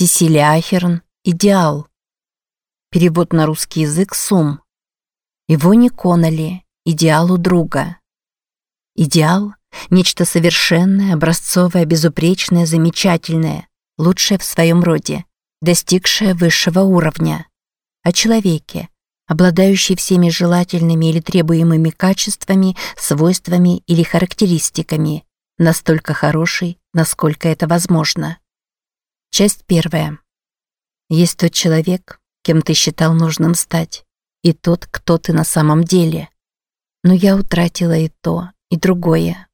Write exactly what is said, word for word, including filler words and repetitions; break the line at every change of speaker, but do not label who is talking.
Сесилия Ахерн «Идеал». Перевод на русский язык Сум. Ивонне Коннелли «Идеал у друга». Идеал – нечто совершенное, образцовое, безупречное, замечательное, лучшее в своем роде, достигшее высшего уровня. О человеке, обладающий всеми желательными или требуемыми качествами, свойствами или характеристиками, настолько хороший, насколько это возможно. Часть первая. Есть тот человек, кем ты считал нужным стать, и тот, кто ты на самом деле. Но я утратила и то, и другое.